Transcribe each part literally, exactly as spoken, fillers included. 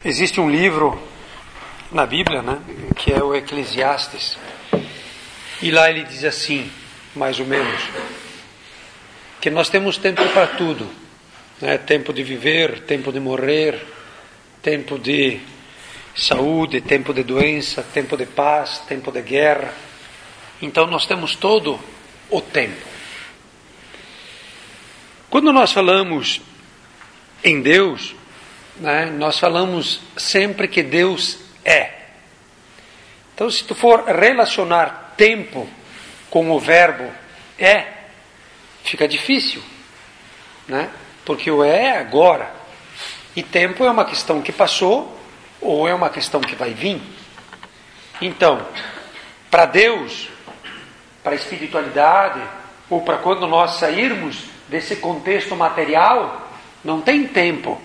Existe um livro na Bíblia, né, que é o Eclesiastes, e lá ele diz assim, mais ou menos, que nós temos tempo para tudo, né? Tempo de viver, tempo de morrer, tempo de saúde, tempo de doença, tempo de paz, tempo de guerra. Então nós temos todo o tempo. Quando nós falamos em Deus, né, nós falamos sempre que Deus é. Então, se tu for relacionar tempo com o verbo é, fica difícil, né? Porque o é é agora, e tempo é uma questão que passou ou é uma questão que vai vir. Então, para Deus, para a espiritualidade, ou para quando nós sairmos desse contexto material, não tem tempo.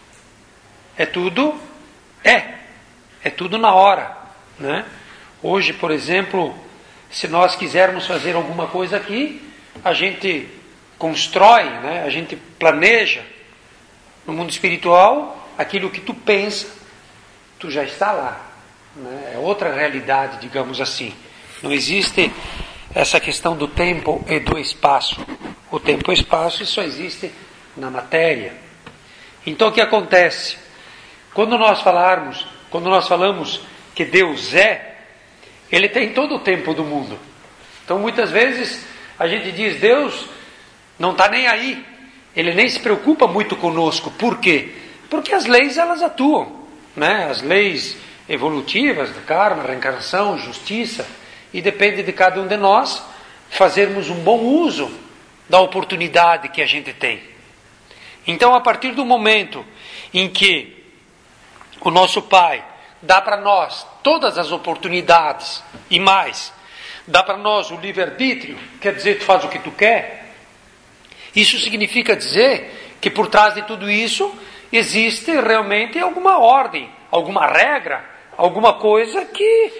É tudo é. É tudo na hora, né? Hoje, por exemplo, se nós quisermos fazer alguma coisa aqui, a gente constrói, né? A gente planeja. No mundo espiritual, aquilo que tu pensa, tu já está lá, né? É outra realidade, digamos assim. Não existe essa questão do tempo e do espaço. O tempo e o espaço só existe na matéria. Então o que acontece? Quando nós falarmos, quando nós falamos que Deus é, Ele tem todo o tempo do mundo. Então muitas vezes a gente diz, Deus não está nem aí, Ele nem se preocupa muito conosco. Por quê? Porque as leis elas atuam, né? As leis evolutivas, do karma, reencarnação, justiça, e depende de cada um de nós fazermos um bom uso da oportunidade que a gente tem. Então, a partir do momento em que o nosso Pai dá para nós todas as oportunidades e mais, dá para nós o livre-arbítrio, quer dizer, tu faz o que tu quer, isso significa dizer que por trás de tudo isso existe realmente alguma ordem, alguma regra, alguma coisa que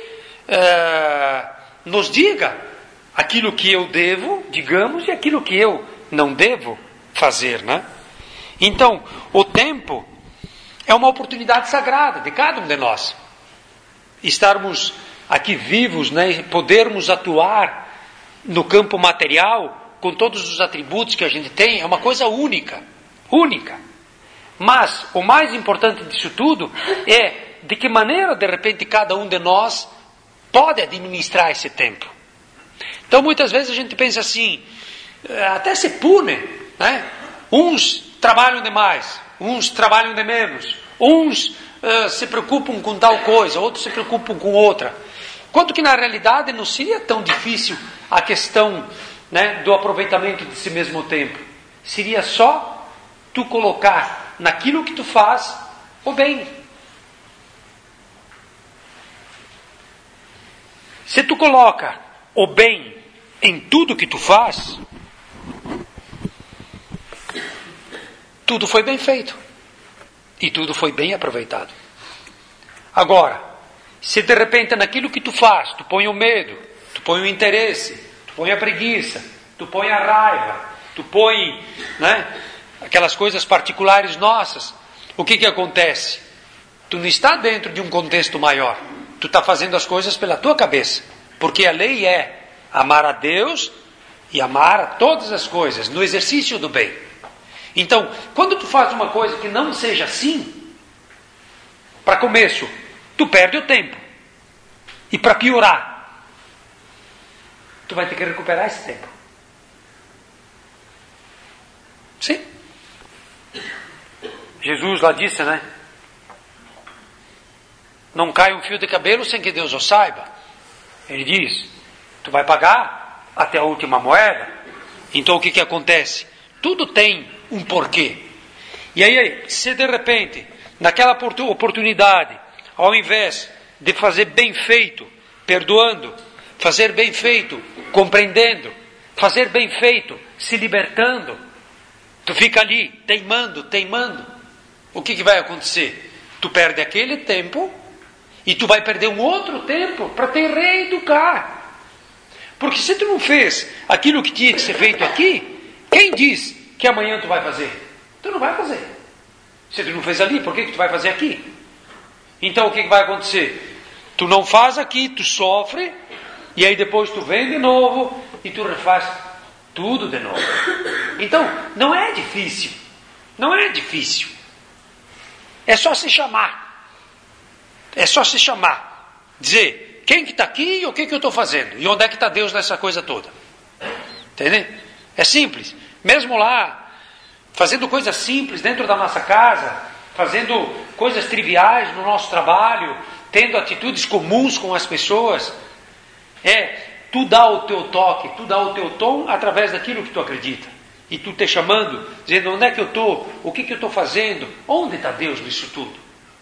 é, nos diga aquilo que eu devo, digamos, e aquilo que eu não devo fazer, né? Então, o tempo é uma oportunidade sagrada de cada um de nós. Estarmos aqui vivos, né, podermos atuar no campo material com todos os atributos que a gente tem, é uma coisa única, única. Mas o mais importante disso tudo é de que maneira, de repente, cada um de nós pode administrar esse tempo. Então, muitas vezes a gente pensa assim, até se pune, né? Uns trabalham demais, uns trabalham de menos, uns uh, se preocupam com tal coisa, outros se preocupam com outra. Quanto que na realidade não seria tão difícil a questão, né, do aproveitamento desse mesmo tempo. Seria só tu colocar naquilo que tu faz o bem. Se tu coloca o bem em tudo que tu faz, tudo foi bem feito. E tudo foi bem aproveitado. Agora, se de repente naquilo que tu faz, tu põe o medo, tu põe o interesse, tu põe a preguiça, tu põe a raiva, tu põe, né, aquelas coisas particulares nossas, o que que acontece? Tu não está dentro de um contexto maior. Tu está fazendo as coisas pela tua cabeça. Porque a lei é amar a Deus e amar a todas as coisas, no exercício do bem. Então, quando tu faz uma coisa que não seja assim, para começo, tu perde o tempo. E para piorar, tu vai ter que recuperar esse tempo. Sim. Jesus lá disse, né? Não cai um fio de cabelo sem que Deus o saiba. Ele diz, tu vai pagar até a última moeda. Então o que que acontece? Tudo tem um porquê. E aí, se de repente, naquela oportunidade, ao invés de fazer bem feito, perdoando, fazer bem feito, compreendendo, fazer bem feito, se libertando, tu fica ali, teimando, teimando, o que que vai acontecer? Tu perde aquele tempo e tu vai perder um outro tempo para te reeducar. Porque se tu não fez aquilo que tinha que ser feito aqui, quem diz que amanhã tu vai fazer? Tu não vai fazer. Se tu não fez ali, por que que tu vai fazer aqui? Então o que vai acontecer? Tu não faz aqui, tu sofre, e aí depois tu vem de novo e tu refaz tudo de novo. Então, não é difícil. Não é difícil. É só se chamar. É só se chamar. Dizer, quem que está aqui e o que, que eu estou fazendo? E onde é que está Deus nessa coisa toda? Entendeu? É simples. Mesmo lá, fazendo coisas simples dentro da nossa casa, fazendo coisas triviais no nosso trabalho, tendo atitudes comuns com as pessoas, é, tu dá o teu toque, tu dá o teu tom através daquilo que tu acredita. E tu te chamando, dizendo onde é que eu estou, o que, que eu estou fazendo, onde está Deus nisso tudo?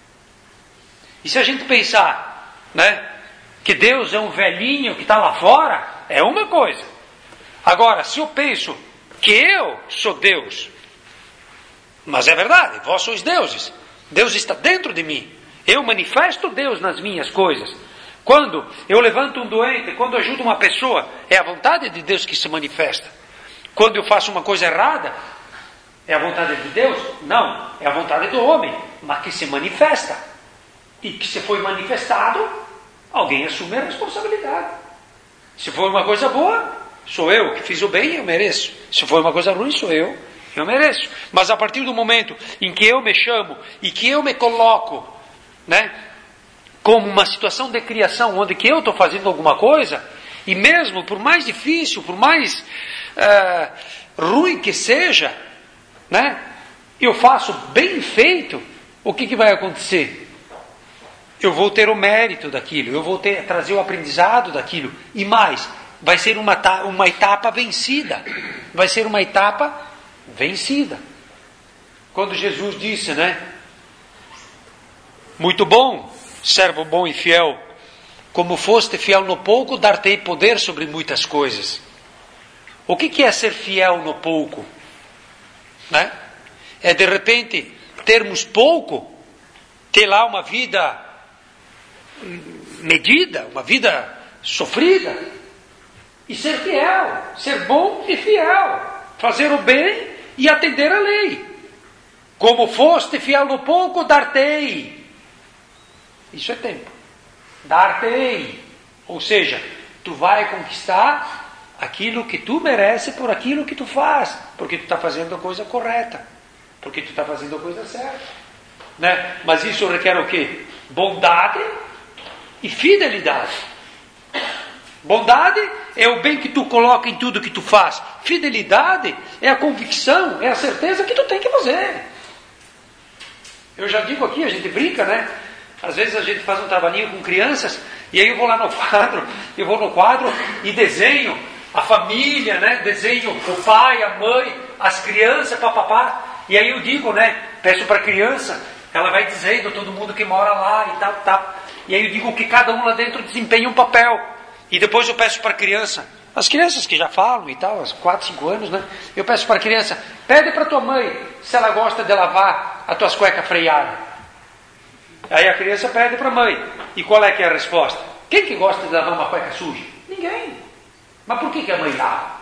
E se a gente pensar, né, que Deus é um velhinho que está lá fora, é uma coisa. Agora, se eu penso que eu sou Deus, mas é verdade, vós sois deuses, Deus está dentro de mim, eu manifesto Deus nas minhas coisas. Quando eu levanto um doente, quando eu ajudo uma pessoa, é a vontade de Deus que se manifesta. Quando eu faço uma coisa errada, é a vontade de Deus? Não, é a vontade do homem, mas que se manifesta. E que se foi manifestado, alguém assume a responsabilidade. Se for uma coisa boa, sou eu que fiz o bem, eu mereço. Se for uma coisa ruim, sou eu, eu mereço. Mas a partir do momento em que eu me chamo e que eu me coloco, né, como uma situação de criação, onde que eu estou fazendo alguma coisa, e mesmo por mais difícil, por mais uh, ruim que seja, né, eu faço bem feito, o que, que vai acontecer? Eu vou ter o mérito daquilo, eu vou ter, trazer o aprendizado daquilo, e mais, vai ser uma, uma etapa vencida, vai ser uma etapa vencida. Quando Jesus disse, né, muito bom, servo bom e fiel, como foste fiel no pouco, dar-te-ei poder sobre muitas coisas. O que, que é ser fiel no pouco? Né? É de repente termos pouco, ter lá uma vida medida, uma vida sofrida, e ser fiel, ser bom e fiel, fazer o bem e atender a lei. Como foste fiel no pouco, dar-te-ei. Isso é tempo. Dar-te-ei. Ou seja, tu vai conquistar aquilo que tu merece por aquilo que tu faz, porque tu está fazendo a coisa correta, porque tu está fazendo a coisa certa, né? Mas isso requer o quê? Bondade e fidelidade. Bondade é o bem que tu coloca em tudo que tu faz. Fidelidade é a convicção, é a certeza que tu tem que fazer. Eu já digo aqui, a gente brinca, né? Às vezes a gente faz um trabalhinho com crianças, e aí eu vou lá no quadro, eu vou no quadro e desenho a família, né? Desenho o pai, a mãe, as crianças, papapá. E aí eu digo, né? Peço para a criança, ela vai dizendo todo mundo que mora lá e tal, tal. E aí eu digo que cada um lá dentro desempenha um papel. E depois eu peço para a criança, as crianças que já falam e tal, há quatro, cinco anos, né? Eu peço para a criança, pede para tua mãe se ela gosta de lavar as tuas cuecas freadas. Aí a criança pede para a mãe. E qual é que é a resposta? Quem que gosta de lavar uma cueca suja? Ninguém. Mas por que, que a mãe lava?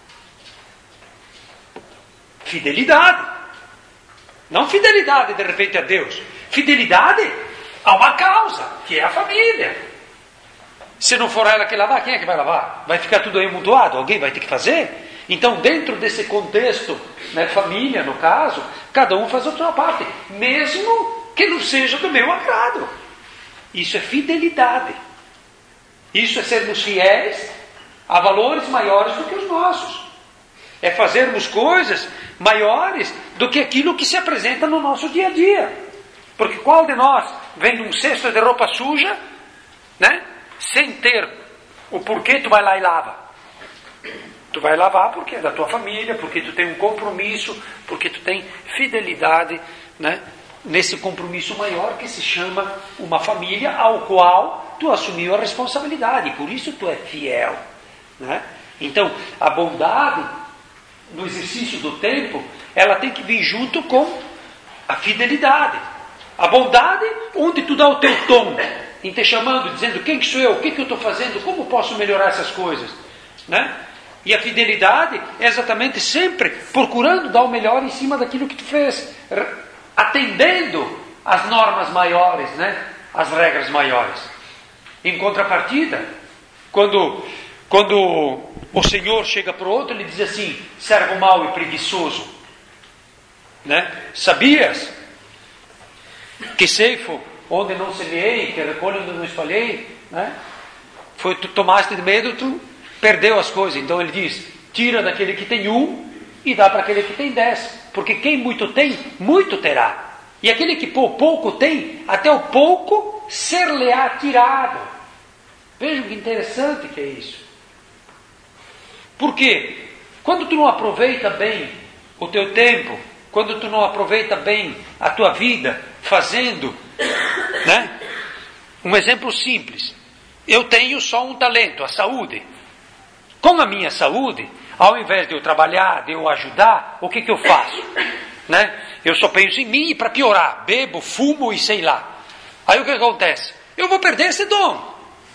Fidelidade. Não fidelidade de repente a Deus. Fidelidade a uma causa, que é a família. Se não for ela que lavar, quem é que vai lavar? Vai ficar tudo aí amontoado? Alguém vai ter que fazer? Então, dentro desse contexto, né, família no caso, cada um faz a sua parte, mesmo que não seja do meu agrado. Isso é fidelidade. Isso é sermos fiéis a valores maiores do que os nossos. É fazermos coisas maiores do que aquilo que se apresenta no nosso dia a dia. Porque qual de nós vende um cesto de roupa suja, né, sem ter o porquê tu vai lá e lava? Tu vai lavar porque é da tua família, porque tu tem um compromisso, porque tu tem fidelidade, né, nesse compromisso maior que se chama uma família, ao qual tu assumiu a responsabilidade, por isso tu é fiel, né? Então, a bondade no exercício do tempo, ela tem que vir junto com a fidelidade. A bondade, onde tu dá o teu tom, em te chamando, dizendo quem que sou eu, o que que eu estou fazendo, como posso melhorar essas coisas, né? E a fidelidade é exatamente sempre procurando dar o melhor em cima daquilo que tu fez, atendendo às normas maiores, né? as regras maiores. Em contrapartida, quando, quando o Senhor chega para o outro, ele diz assim: servo mau e preguiçoso, né? Sabias que ceifo onde não semeei, que recolho onde não espalhei, né? Foi, tu tomaste de medo, tu perdeu as coisas. Então ele diz: tira daquele que tem um e dá para aquele que tem dez, porque quem muito tem, muito terá. E aquele que pouco tem, até o pouco ser-lhe-á tirado. Vejam que interessante que é isso. Por quê? Quando tu não aproveita bem o teu tempo, quando tu não aproveita bem a tua vida, fazendo, né? Um exemplo simples. Eu tenho só um talento, a saúde. Com a minha saúde, ao invés de eu trabalhar, de eu ajudar, o que que eu faço? Né? Eu só penso em mim para piorar. Bebo, fumo e sei lá. Aí o que acontece? Eu vou perder esse dom.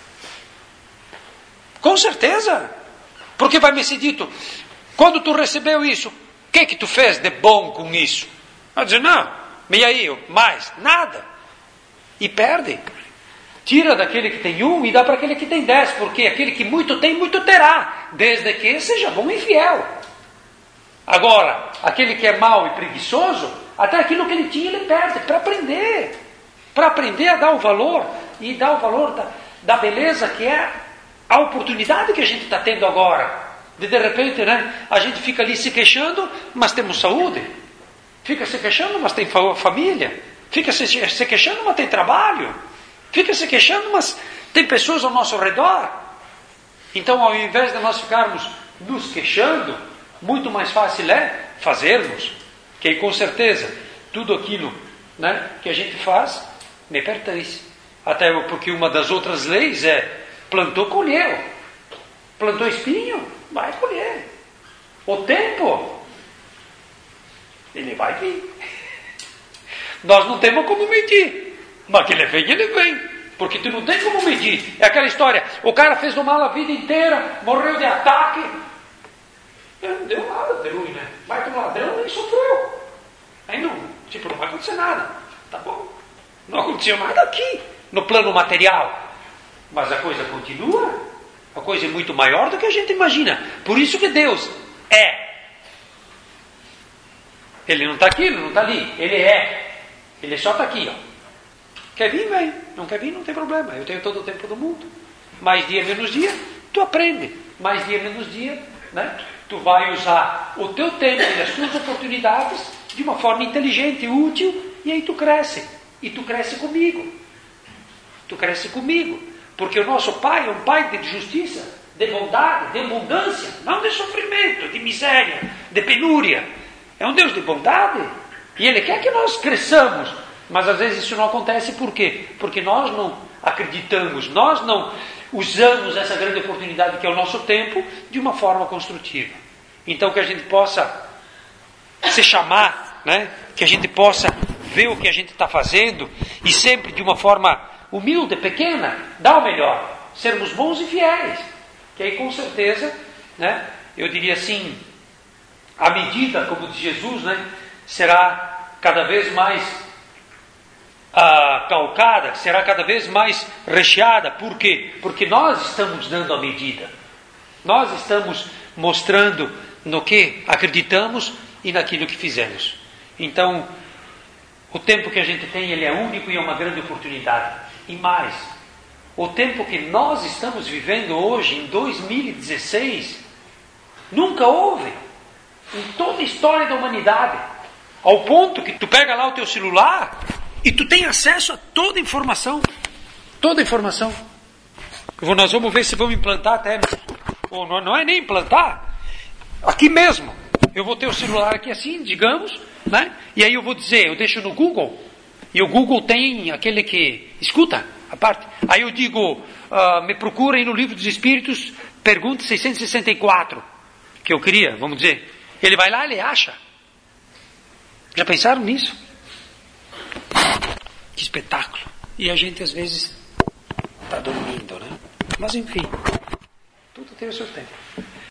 Com certeza. Porque vai me ser dito: quando tu recebeu isso, o que que tu fez de bom com isso? Vai dizer: não, e aí, mais? Nada. E perde. Tira daquele que tem um e dá para aquele que tem dez, porque aquele que muito tem, muito terá, desde que seja bom e fiel. Agora, aquele que é mau e preguiçoso, até aquilo que ele tinha ele perde, para aprender. Para aprender a dar o valor, e dar o valor da, da beleza que é a oportunidade que a gente está tendo agora. De, de repente, né, a gente fica ali se queixando, mas temos saúde. Fica se queixando, mas tem família. Fica se, se queixando, mas tem trabalho. Fica se queixando, mas tem pessoas ao nosso redor. Então, ao invés de nós ficarmos nos queixando, muito mais fácil é fazermos. Que com certeza, tudo aquilo, né, que a gente faz, me pertence. Até porque uma das outras leis é: plantou, colheu. Plantou espinho, vai colher. O tempo, ele vai vir. Nós não temos como medir. Mas que ele vem, ele vem. Porque tu não tem como medir. É aquela história: o cara fez o mal a vida inteira, morreu de ataque. Não deu nada de ruim, né? Vai para um ladrão, nem sofreu. Aí não, tipo, não vai acontecer nada. Tá bom. Não aconteceu nada aqui, no plano material. Mas a coisa continua. A coisa é muito maior do que a gente imagina. Por isso que Deus é. Ele não está aqui, ele não está ali. Ele é. Ele só está aqui, ó. Quer vir, vem. Não quer vir, não tem problema. Eu tenho todo o tempo do mundo. Mais dia, menos dia, tu aprende. Mais dia, menos dia, né? Tu vai usar o teu tempo e as tuas oportunidades de uma forma inteligente, útil, e aí tu cresce. E tu cresce comigo. Tu cresce comigo. Porque o nosso Pai é um Pai de justiça, de bondade, de abundância, não de sofrimento, de miséria, de penúria. É um Deus de bondade. E Ele quer que nós cresçamos. Mas às vezes isso não acontece por quê? Porque nós não acreditamos, nós não usamos essa grande oportunidade que é o nosso tempo de uma forma construtiva. Então que a gente possa se chamar, né? Que a gente possa ver o que a gente está fazendo e sempre de uma forma humilde, pequena, dar o melhor, sermos bons e fiéis. Que aí com certeza, né? Eu diria assim, a medida, como diz Jesus, né? Será cada vez mais a calcada, será cada vez mais recheada. Por quê? Porque nós estamos dando a medida. Nós estamos mostrando no que acreditamos e naquilo que fizemos. Então, o tempo que a gente tem, ele é único e é uma grande oportunidade. E mais, o tempo que nós estamos vivendo hoje, em dois mil e dezesseis, nunca houve em toda a história da humanidade. Ao ponto que tu pega lá o teu celular e tu tem acesso a toda a informação. Toda a informação. Nós vamos ver se vamos implantar até. Ou não, não é nem implantar. Aqui mesmo. Eu vou ter o celular aqui assim, digamos, né? E aí eu vou dizer, eu deixo no Google. E o Google tem aquele que escuta a parte. Aí eu digo, uh, me procurem no Livro dos Espíritos, pergunta seiscentos e sessenta e quatro. Que eu queria, vamos dizer. Ele vai lá, ele acha. Já pensaram nisso? Que espetáculo. E a gente às vezes está dormindo, né? Mas enfim, tudo tem o seu tempo.